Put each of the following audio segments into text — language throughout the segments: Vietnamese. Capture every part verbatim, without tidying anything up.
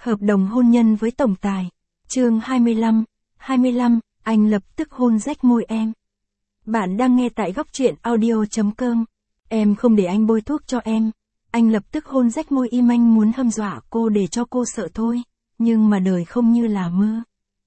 Hợp đồng hôn nhân với tổng tài. Chương hai mươi lăm, hai mươi lăm, anh lập tức hôn rách môi em. Bạn đang nghe tại góc truyện audio chấm com. Em không để anh bôi thuốc cho em. Anh lập tức hôn rách môi im, anh muốn hăm dọa cô để cho cô sợ thôi. Nhưng mà đời không như là mơ.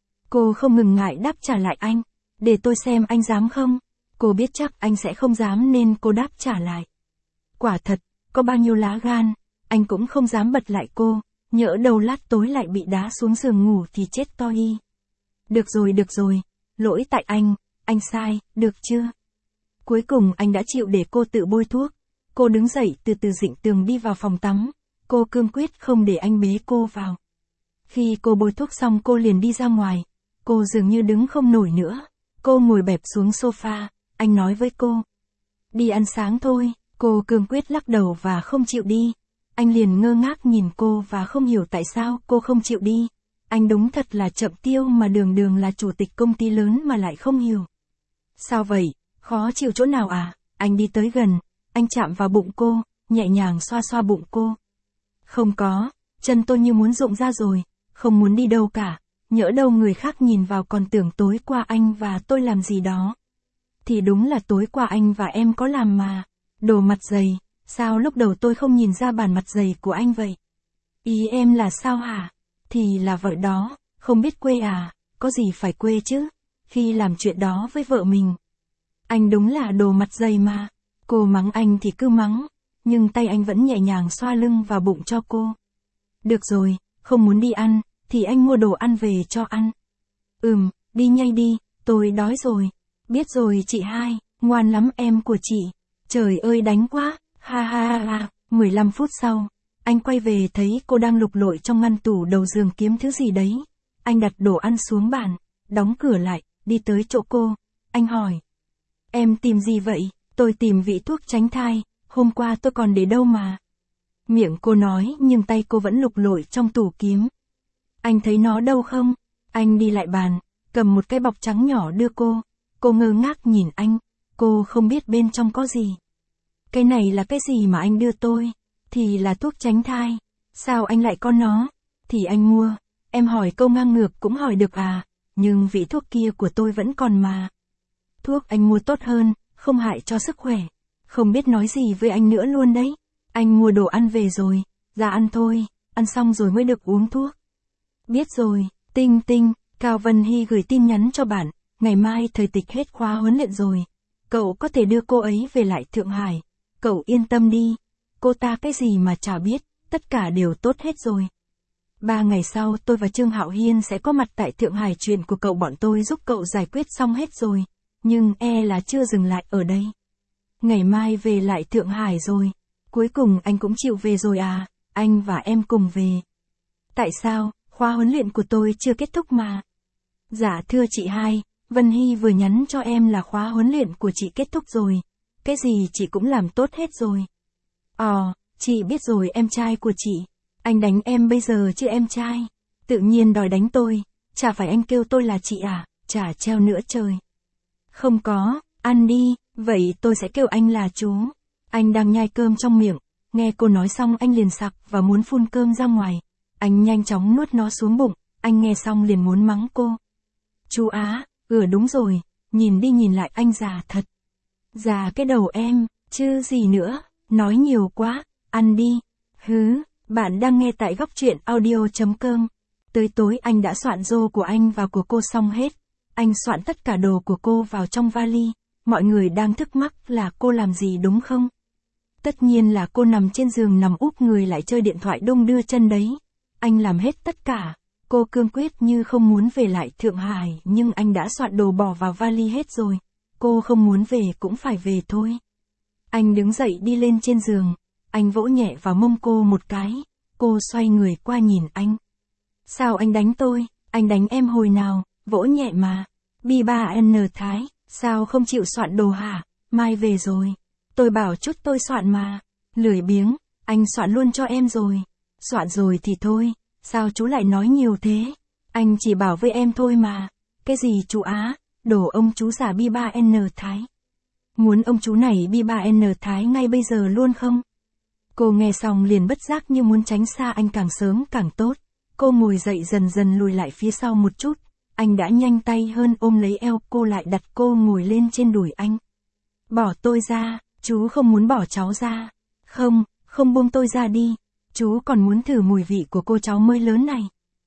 Cô không ngừng ngại đáp trả lại anh. Để tôi xem anh dám không? Cô biết chắc anh sẽ không dám nên cô đáp trả lại. Quả thật, có bao nhiêu lá gan, anh cũng không dám bật lại cô. Nhỡ đầu lát tối lại bị đá xuống giường ngủ thì chết to y. Được rồi được rồi, lỗi tại anh, anh sai, được chưa? Cuối cùng anh đã chịu để cô tự bôi thuốc. Cô đứng dậy từ từ dịnh tường đi vào phòng tắm. Cô cương quyết không để anh bế cô vào. Khi cô bôi thuốc xong cô liền đi ra ngoài. Cô dường như đứng không nổi nữa. Cô ngồi bẹp xuống sofa, anh nói với cô. Đi ăn sáng thôi, cô cương quyết lắc đầu và không chịu đi. Anh liền ngơ ngác nhìn cô và không hiểu tại sao cô không chịu đi. Anh đúng thật là chậm tiêu mà đường đường là chủ tịch công ty lớn mà lại không hiểu. Sao vậy, khó chịu chỗ nào à? Anh đi tới gần, anh chạm vào bụng cô, nhẹ nhàng xoa xoa bụng cô. Không có, chân tôi như muốn rụng ra rồi, không muốn đi đâu cả. Nhỡ đâu người khác nhìn vào còn tưởng tối qua anh và tôi làm gì đó. Thì đúng là tối qua anh và em có làm mà. Đồ mặt dày, sao lúc đầu tôi không nhìn ra bản mặt dày của anh vậy? Ý em là sao hả? Thì là vợ đó, không biết quê à, có gì phải quê chứ, khi làm chuyện đó với vợ mình. Anh đúng là đồ mặt dày mà. Cô mắng anh thì cứ mắng, nhưng tay anh vẫn nhẹ nhàng xoa lưng và bụng cho cô. Được rồi, không muốn đi ăn, thì anh mua đồ ăn về cho ăn. Ừm, đi nhanh đi, tôi đói rồi. Biết rồi chị hai, ngoan lắm em của chị. Trời ơi đánh quá, ha ha ha ha. mười lăm phút sau, anh quay về thấy cô đang lục lội trong ngăn tủ đầu giường kiếm thứ gì đấy. Anh đặt đồ ăn xuống bàn, đóng cửa lại, đi tới chỗ cô. Anh hỏi. Em tìm gì vậy? Tôi tìm vị thuốc tránh thai, hôm qua tôi còn để đâu mà. Miệng cô nói nhưng tay cô vẫn lục lội trong tủ kiếm. Anh thấy nó đâu không? Anh đi lại bàn, cầm một cái bọc trắng nhỏ đưa cô. Cô ngơ ngác nhìn anh, cô không biết bên trong có gì. Cái này là cái gì mà anh đưa tôi? Thì là thuốc tránh thai. Sao anh lại có nó? Thì anh mua. Em hỏi câu ngang ngược cũng hỏi được à? Nhưng vị thuốc kia của tôi vẫn còn mà. Thuốc anh mua tốt hơn, không hại cho sức khỏe. Không biết nói gì với anh nữa luôn đấy. Anh mua đồ ăn về rồi, ra ăn thôi, ăn xong rồi mới được uống thuốc. Biết rồi, tinh tinh, Cao Vân Hy gửi tin nhắn cho bạn, ngày mai thời tịch hết khóa huấn luyện rồi. Cậu có thể đưa cô ấy về lại Thượng Hải. Cậu yên tâm đi, cô ta cái gì mà chả biết, tất cả đều tốt hết rồi. Ba ngày sau tôi và Trương Hạo Hiên sẽ có mặt tại Thượng Hải, chuyện của cậu bọn tôi giúp cậu giải quyết xong hết rồi. Nhưng e là chưa dừng lại ở đây. Ngày mai về lại Thượng Hải rồi. Cuối cùng anh cũng chịu về rồi à, anh và em cùng về. Tại sao, khóa huấn luyện của tôi chưa kết thúc mà. Dạ thưa chị hai, Vân Hy vừa nhắn cho em là khóa huấn luyện của chị kết thúc rồi. Cái gì chị cũng làm tốt hết rồi. Ờ, chị biết rồi em trai của chị. Anh đánh em bây giờ chứ em trai. Tự nhiên đòi đánh tôi, chả phải anh kêu tôi là chị à, chả treo nữa trời. Không có, ăn đi, vậy tôi sẽ kêu anh là chú. Anh đang nhai cơm trong miệng, nghe cô nói xong anh liền sặc và muốn phun cơm ra ngoài. Anh nhanh chóng nuốt nó xuống bụng, anh nghe xong liền muốn mắng cô. Chú Á, ừ đúng rồi, nhìn đi nhìn lại anh già thật. Già cái đầu em, chứ gì nữa, nói nhiều quá, ăn đi. Hứ, bạn đang nghe tại góc truyện audio chấm com. Tới tối anh đã soạn rô của anh và của cô xong hết. Anh soạn tất cả đồ của cô vào trong vali. Mọi người đang thắc mắc là cô làm gì đúng không? Tất nhiên là cô nằm trên giường nằm úp người lại chơi điện thoại đung đưa chân đấy. Anh làm hết tất cả. Cô cương quyết như không muốn về lại Thượng Hải, nhưng anh đã soạn đồ bỏ vào vali hết rồi. Cô không muốn về cũng phải về thôi. Anh đứng dậy đi lên trên giường. Anh vỗ nhẹ vào mông cô một cái. Cô xoay người qua nhìn anh. Sao anh đánh tôi? Anh đánh em hồi nào? Vỗ nhẹ mà. Bi ba N Thái, sao không chịu soạn đồ hả? Mai về rồi. Tôi bảo chút tôi soạn mà. Lười biếng, anh soạn luôn cho em rồi. Soạn rồi thì thôi, sao chú lại nói nhiều thế? Anh chỉ bảo với em thôi mà. Cái gì chú Á, đồ ông chú giả Bi ba N Thái. Muốn ông chú này Bi ba N Thái ngay bây giờ luôn không? Cô nghe xong liền bất giác như muốn tránh xa anh càng sớm càng tốt. cô ngồi dậy dần dần lùi lại phía sau một chút, anh đã nhanh tay hơn ôm lấy eo cô lại đặt cô ngồi lên trên đùi anh. Bỏ tôi ra, chú không muốn bỏ cháu ra. Không, không buông tôi ra đi, chú còn muốn thử mùi vị của cô cháu mới lớn này.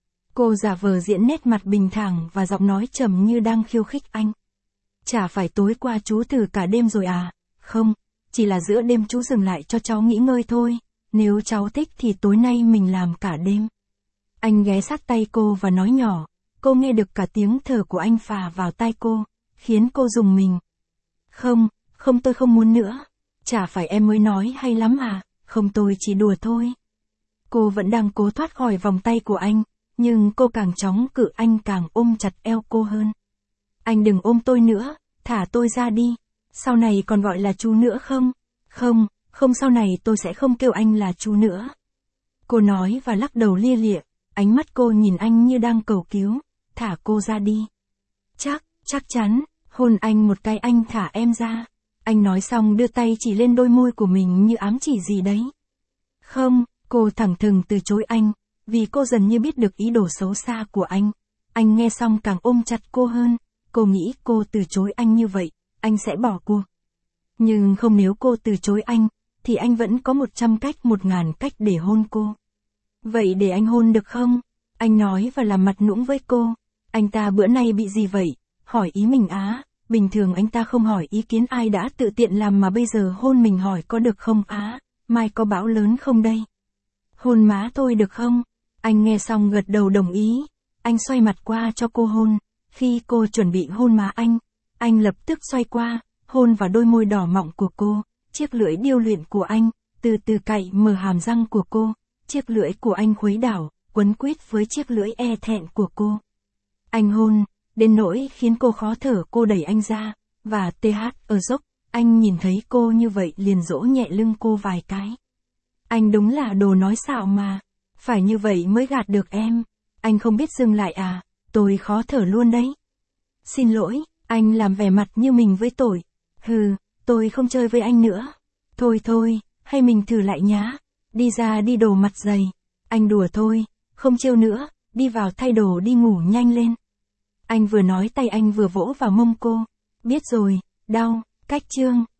Cô giả vờ diễn nét mặt bình thản và giọng nói trầm như đang khiêu khích anh. Chả phải tối qua chú thử cả đêm rồi à? Không, chỉ là giữa đêm chú dừng lại cho cháu nghỉ ngơi thôi, nếu cháu thích thì tối nay mình làm cả đêm. Anh ghé sát tay cô và nói nhỏ, cô nghe được cả tiếng thở của anh phà vào tai cô, khiến cô rùng mình. Không, không tôi không muốn nữa, chả phải em mới nói hay lắm à, không tôi chỉ đùa thôi. Cô vẫn đang cố thoát khỏi vòng tay của anh, nhưng cô càng chóng cự anh càng ôm chặt eo cô hơn. Anh đừng ôm tôi nữa, thả tôi ra đi, sau này còn gọi là chú nữa không? Không, không sau này tôi sẽ không kêu anh là chú nữa. Cô nói và lắc đầu lia lịa, ánh mắt cô nhìn anh như đang cầu cứu, thả cô ra đi. Chắc, chắc chắn, hôn anh một cái anh thả em ra. Anh nói xong đưa tay chỉ lên đôi môi của mình như ám chỉ gì đấy. Không, cô thẳng thừng từ chối anh, vì cô dần như biết được ý đồ xấu xa của anh. Anh nghe xong càng ôm chặt cô hơn, cô nghĩ cô từ chối anh như vậy, anh sẽ bỏ cuộc. Nhưng không, nếu cô từ chối anh, thì anh vẫn có một trăm cách một ngàn cách để hôn cô. Vậy để anh hôn được không? Anh nói và làm mặt nũng với cô. Anh ta bữa nay bị gì vậy? Hỏi ý mình á, bình thường anh ta không hỏi ý kiến ai đã tự tiện làm mà bây giờ hôn mình hỏi có được không á, mai có bão lớn không đây? Hôn má tôi được không? Anh nghe xong gật đầu đồng ý, anh xoay mặt qua cho cô hôn, khi cô chuẩn bị hôn má anh, anh lập tức xoay qua, hôn vào đôi môi đỏ mọng của cô, chiếc lưỡi điêu luyện của anh, từ từ cạy mở hàm răng của cô, chiếc lưỡi của anh khuấy đảo, quấn quýt với chiếc lưỡi e thẹn của cô. Anh hôn, đến nỗi khiến cô khó thở, cô đẩy anh ra, và tê hát ở dốc, anh nhìn thấy cô như vậy liền dỗ nhẹ lưng cô vài cái. Anh đúng là đồ nói xạo mà, phải như vậy mới gạt được em, anh không biết dừng lại à, tôi khó thở luôn đấy. Xin lỗi, anh làm vẻ mặt như mình với tội. Hừ, tôi không chơi với anh nữa. Thôi thôi, hay mình thử lại nhá. Đi ra đi đồ mặt dày. Anh đùa thôi, không trêu nữa, đi vào thay đồ đi ngủ nhanh lên. Anh vừa nói tay anh vừa vỗ vào mông cô. Biết rồi, đau, cách chương.